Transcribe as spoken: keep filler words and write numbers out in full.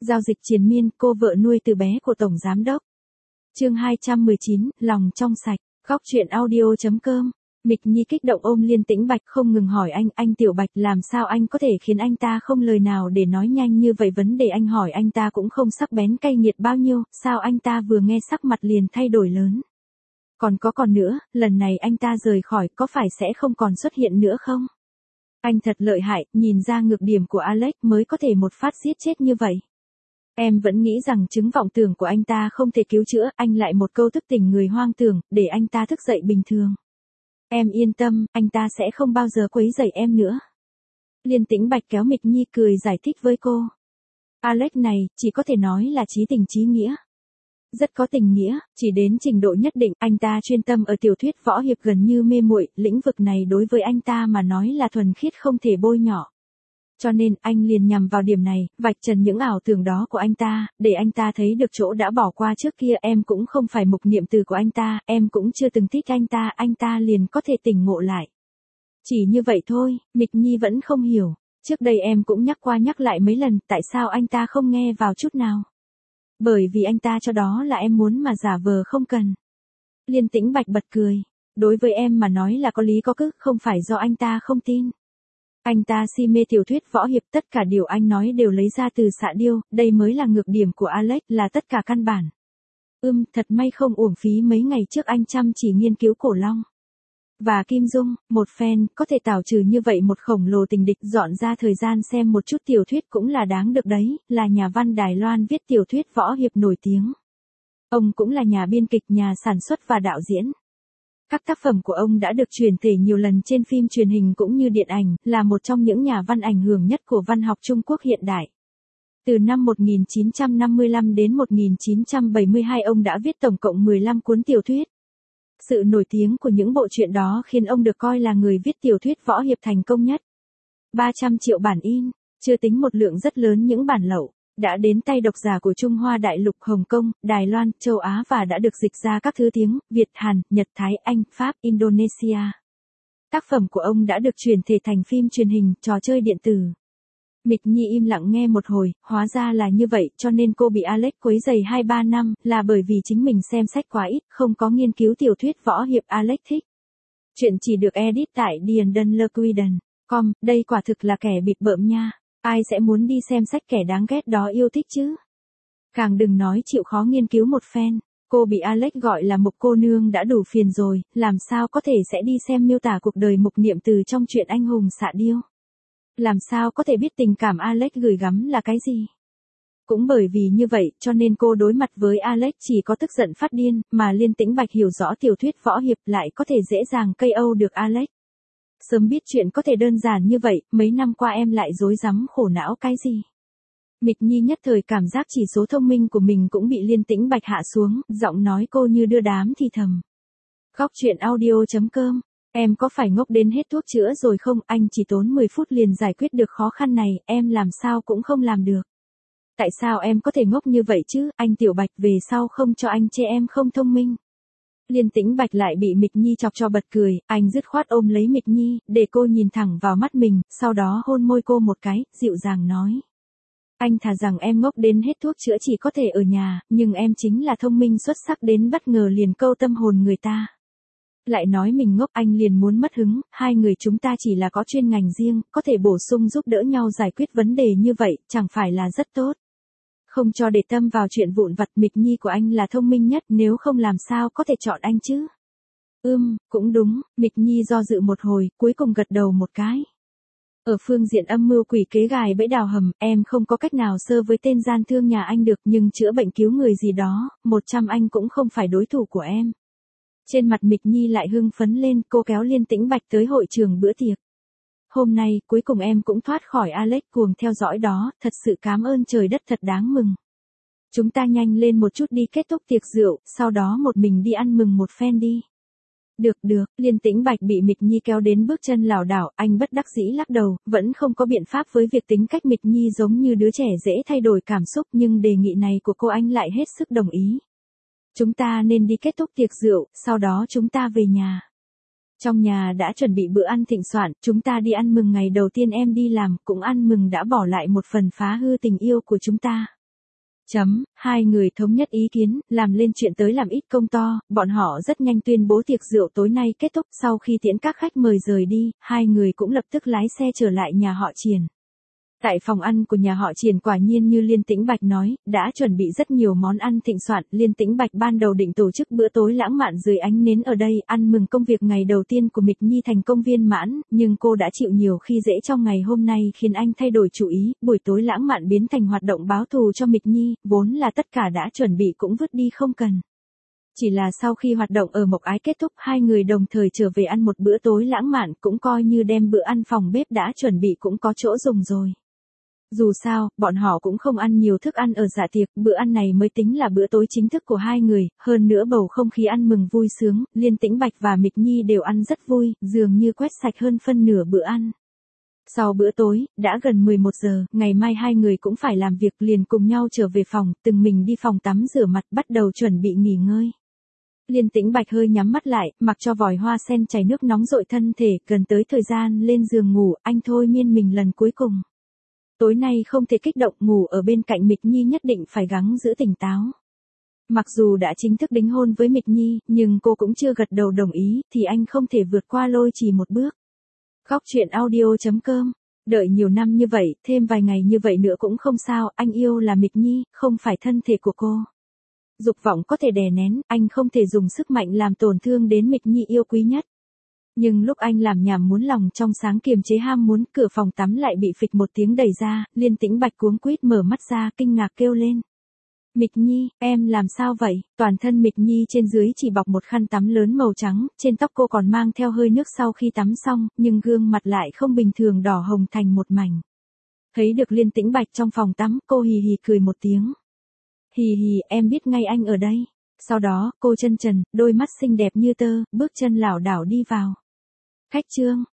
Giao dịch triền miên, cô vợ nuôi từ bé của Tổng Giám đốc. Chương hai trăm mười chín, lòng trong sạch, góc truyện audio.com. Mịch Nhi kích động ôm Liên Tĩnh Bạch không ngừng hỏi anh, anh Tiểu Bạch làm sao anh có thể khiến anh ta không lời nào để nói nhanh như vậy, vấn đề anh hỏi anh ta cũng không sắc bén cay nghiệt bao nhiêu, sao anh ta vừa nghe sắc mặt liền thay đổi lớn. Còn có còn nữa, lần này anh ta rời khỏi có phải sẽ không còn xuất hiện nữa không? Anh thật lợi hại, nhìn ra nhược điểm của Alex mới có thể một phát giết chết như vậy. Em vẫn nghĩ rằng chứng vọng tưởng của anh ta không thể cứu chữa, anh lại một câu thức tỉnh người hoang tưởng, để anh ta thức dậy bình thường. Em yên tâm, anh ta sẽ không bao giờ quấy rầy em nữa. Liên Tĩnh Bạch kéo Mịch Nhi cười giải thích với cô. Alex này, chỉ có thể nói là chí tình chí nghĩa. Rất có tình nghĩa, chỉ đến trình độ nhất định, anh ta chuyên tâm ở tiểu thuyết võ hiệp gần như mê muội, lĩnh vực này đối với anh ta mà nói là thuần khiết không thể bôi nhọ. Cho nên, anh liền nhằm vào điểm này, vạch trần những ảo tưởng đó của anh ta, để anh ta thấy được chỗ đã bỏ qua trước kia. Em cũng không phải mục niệm từ của anh ta, em cũng chưa từng thích anh ta, anh ta liền có thể tỉnh ngộ lại. Chỉ như vậy thôi, Mịch Nhi vẫn không hiểu. Trước đây em cũng nhắc qua nhắc lại mấy lần, tại sao anh ta không nghe vào chút nào? Bởi vì anh ta cho đó là em muốn mà giả vờ không cần. Liên Tĩnh Bạch bật cười. Đối với em mà nói là có lý có cứ, không phải do anh ta không tin. Anh ta si mê tiểu thuyết võ hiệp, tất cả điều anh nói đều lấy ra từ Xạ Điêu, đây mới là nhược điểm của Alex, là tất cả căn bản. Ưm, thật may không uổng phí mấy ngày trước anh chăm chỉ nghiên cứu Cổ Long. Và Kim Dung, một fan, có thể tảo trừ như vậy một khổng lồ tình địch, dọn ra thời gian xem một chút tiểu thuyết cũng là đáng được đấy, là nhà văn Đài Loan viết tiểu thuyết võ hiệp nổi tiếng. Ông cũng là nhà biên kịch, nhà sản xuất và đạo diễn. Các tác phẩm của ông đã được truyền thể nhiều lần trên phim truyền hình cũng như điện ảnh, là một trong những nhà văn ảnh hưởng nhất của văn học Trung Quốc hiện đại. Từ năm một nghìn chín trăm năm mươi lăm đến một nghìn chín trăm bảy mươi hai ông đã viết tổng cộng mười lăm cuốn tiểu thuyết. Sự nổi tiếng của những bộ truyện đó khiến ông được coi là người viết tiểu thuyết võ hiệp thành công nhất. ba trăm triệu bản in, chưa tính một lượng rất lớn những bản lậu, đã đến tay độc giả của Trung Hoa đại lục, Hồng Kông, Đài Loan, châu Á và đã được dịch ra các thứ tiếng Việt, Hàn, Nhật, Thái, Anh, Pháp, Indonesia. Tác phẩm của ông đã được chuyển thể thành phim truyền hình, trò chơi điện tử. Mịch Nhi im lặng nghe một hồi, hóa ra là như vậy, cho nên cô bị Alex quấy rầy hai ba năm, là bởi vì chính mình xem sách quá ít, không có nghiên cứu tiểu thuyết võ hiệp Alex thích. Chuyện chỉ được edit tại diandanlequiden chấm com, đây quả thực là kẻ bịp bợm nha. Ai sẽ muốn đi xem sách kẻ đáng ghét đó yêu thích chứ? Càng đừng nói chịu khó nghiên cứu một phen. Cô bị Alex gọi là Mục cô nương đã đủ phiền rồi, làm sao có thể sẽ đi xem miêu tả cuộc đời Mục Niệm từ trong truyện anh hùng Xạ Điêu. Làm sao có thể biết tình cảm Alex gửi gắm là cái gì? Cũng bởi vì như vậy, cho nên cô đối mặt với Alex chỉ có tức giận phát điên, mà Liên Tĩnh Bạch hiểu rõ tiểu thuyết võ hiệp lại có thể dễ dàng ca o được Alex. Sớm biết chuyện có thể đơn giản như vậy, mấy năm qua em lại rối rắm khổ não cái gì? Mịch Nhi nhất thời cảm giác chỉ số thông minh của mình cũng bị Liên Tĩnh Bạch hạ xuống, giọng nói cô như đưa đám thì thầm. Góc truyện audio.com. Em có phải ngốc đến hết thuốc chữa rồi không? Anh chỉ tốn mười phút liền giải quyết được khó khăn này, em làm sao cũng không làm được. Tại sao em có thể ngốc như vậy chứ? Anh Tiểu Bạch về sau không cho anh chê em không thông minh. Liên Tĩnh Bạch lại bị Mịch Nhi chọc cho bật cười, anh dứt khoát ôm lấy Mịch Nhi, để cô nhìn thẳng vào mắt mình, sau đó hôn môi cô một cái, dịu dàng nói. Anh thà rằng em ngốc đến hết thuốc chữa chỉ có thể ở nhà, nhưng em chính là thông minh xuất sắc đến bất ngờ liền câu tâm hồn người ta. Lại nói mình ngốc, anh liền muốn mất hứng, hai người chúng ta chỉ là có chuyên ngành riêng, có thể bổ sung giúp đỡ nhau giải quyết vấn đề như vậy, chẳng phải là rất tốt. Không cho để tâm vào chuyện vụn vặt, Mịch Nhi của anh là thông minh nhất, nếu không làm sao có thể chọn anh chứ. Ưm, cũng đúng, Mịch Nhi do dự một hồi, cuối cùng gật đầu một cái. Ở phương diện âm mưu quỷ kế gài bẫy đào hầm, em không có cách nào sơ với tên gian thương nhà anh được, nhưng chữa bệnh cứu người gì đó, một trăm anh cũng không phải đối thủ của em. Trên mặt Mịch Nhi lại hưng phấn lên, cô kéo Liên Tĩnh Bạch tới hội trường bữa tiệc. Hôm nay, cuối cùng em cũng thoát khỏi Alex cuồng theo dõi đó, thật sự cảm ơn trời đất, thật đáng mừng. Chúng ta nhanh lên một chút đi kết thúc tiệc rượu, sau đó một mình đi ăn mừng một phen đi. Được được, Liên Tĩnh Bạch bị Mịch Nhi kéo đến bước chân lảo đảo, anh bất đắc dĩ lắc đầu, vẫn không có biện pháp với việc tính cách Mịch Nhi giống như đứa trẻ dễ thay đổi cảm xúc, nhưng đề nghị này của cô anh lại hết sức đồng ý. Chúng ta nên đi kết thúc tiệc rượu, sau đó chúng ta về nhà. Trong nhà đã chuẩn bị bữa ăn thịnh soạn, chúng ta đi ăn mừng ngày đầu tiên em đi làm, cũng ăn mừng đã bỏ lại một phần phá hư tình yêu của chúng ta. Chấm, hai người thống nhất ý kiến, làm lên chuyện tới làm ít công to, bọn họ rất nhanh tuyên bố tiệc rượu tối nay kết thúc. Sau khi tiễn các khách mời rời đi, hai người cũng lập tức lái xe trở lại nhà họ Triền. Tại phòng ăn của nhà họ Triền quả nhiên như Liên Tĩnh Bạch nói, đã chuẩn bị rất nhiều món ăn thịnh soạn. Liên Tĩnh Bạch ban đầu định tổ chức bữa tối lãng mạn dưới ánh nến ở đây, ăn mừng công việc ngày đầu tiên của Mịch Nhi thành công viên mãn, nhưng cô đã chịu nhiều khi dễ trong ngày hôm nay khiến anh thay đổi chủ ý, buổi tối lãng mạn biến thành hoạt động báo thù cho Mịch Nhi, vốn là tất cả đã chuẩn bị cũng vứt đi không cần. Chỉ là sau khi hoạt động ở Mộc Ái kết thúc, hai người đồng thời trở về ăn một bữa tối lãng mạn, cũng coi như đem bữa ăn phòng bếp đã chuẩn bị cũng có chỗ dùng rồi. Dù sao, bọn họ cũng không ăn nhiều thức ăn ở dạ tiệc, bữa ăn này mới tính là bữa tối chính thức của hai người, hơn nữa bầu không khí ăn mừng vui sướng, Liên Tĩnh Bạch và Mịch Nhi đều ăn rất vui, dường như quét sạch hơn phân nửa bữa ăn. Sau bữa tối, đã gần mười một giờ, ngày mai hai người cũng phải làm việc, liền cùng nhau trở về phòng, từng mình đi phòng tắm rửa mặt, bắt đầu chuẩn bị nghỉ ngơi. Liên Tĩnh Bạch hơi nhắm mắt lại, mặc cho vòi hoa sen chảy nước nóng rội thân thể, gần tới thời gian lên giường ngủ, anh thôi miên mình lần cuối cùng. Tối nay không thể kích động, ngủ ở bên cạnh Mịch Nhi nhất định phải gắng giữ tỉnh táo. Mặc dù đã chính thức đính hôn với Mịch Nhi, nhưng cô cũng chưa gật đầu đồng ý, thì anh không thể vượt qua Lôi Trì một bước. Góc truyện audio chấm com. Đợi nhiều năm như vậy, thêm vài ngày như vậy nữa cũng không sao, anh yêu là Mịch Nhi, không phải thân thể của cô. Dục vọng có thể đè nén, anh không thể dùng sức mạnh làm tổn thương đến Mịch Nhi yêu quý nhất. Nhưng lúc anh làm nhảm muốn lòng trong sáng kiềm chế ham muốn, cửa phòng tắm lại bị phịch một tiếng đẩy ra, Liên Tĩnh Bạch cuống quýt mở mắt ra, kinh ngạc kêu lên. Mịch Nhi, em làm sao vậy? Toàn thân Mịch Nhi trên dưới chỉ bọc một khăn tắm lớn màu trắng, trên tóc cô còn mang theo hơi nước sau khi tắm xong, nhưng gương mặt lại không bình thường đỏ hồng thành một mảnh. Thấy được Liên Tĩnh Bạch trong phòng tắm, cô hì hì cười một tiếng. Hì hì, em biết ngay anh ở đây. Sau đó, cô chân trần, đôi mắt xinh đẹp như tơ, bước chân lảo đảo đi vào. Khách trương,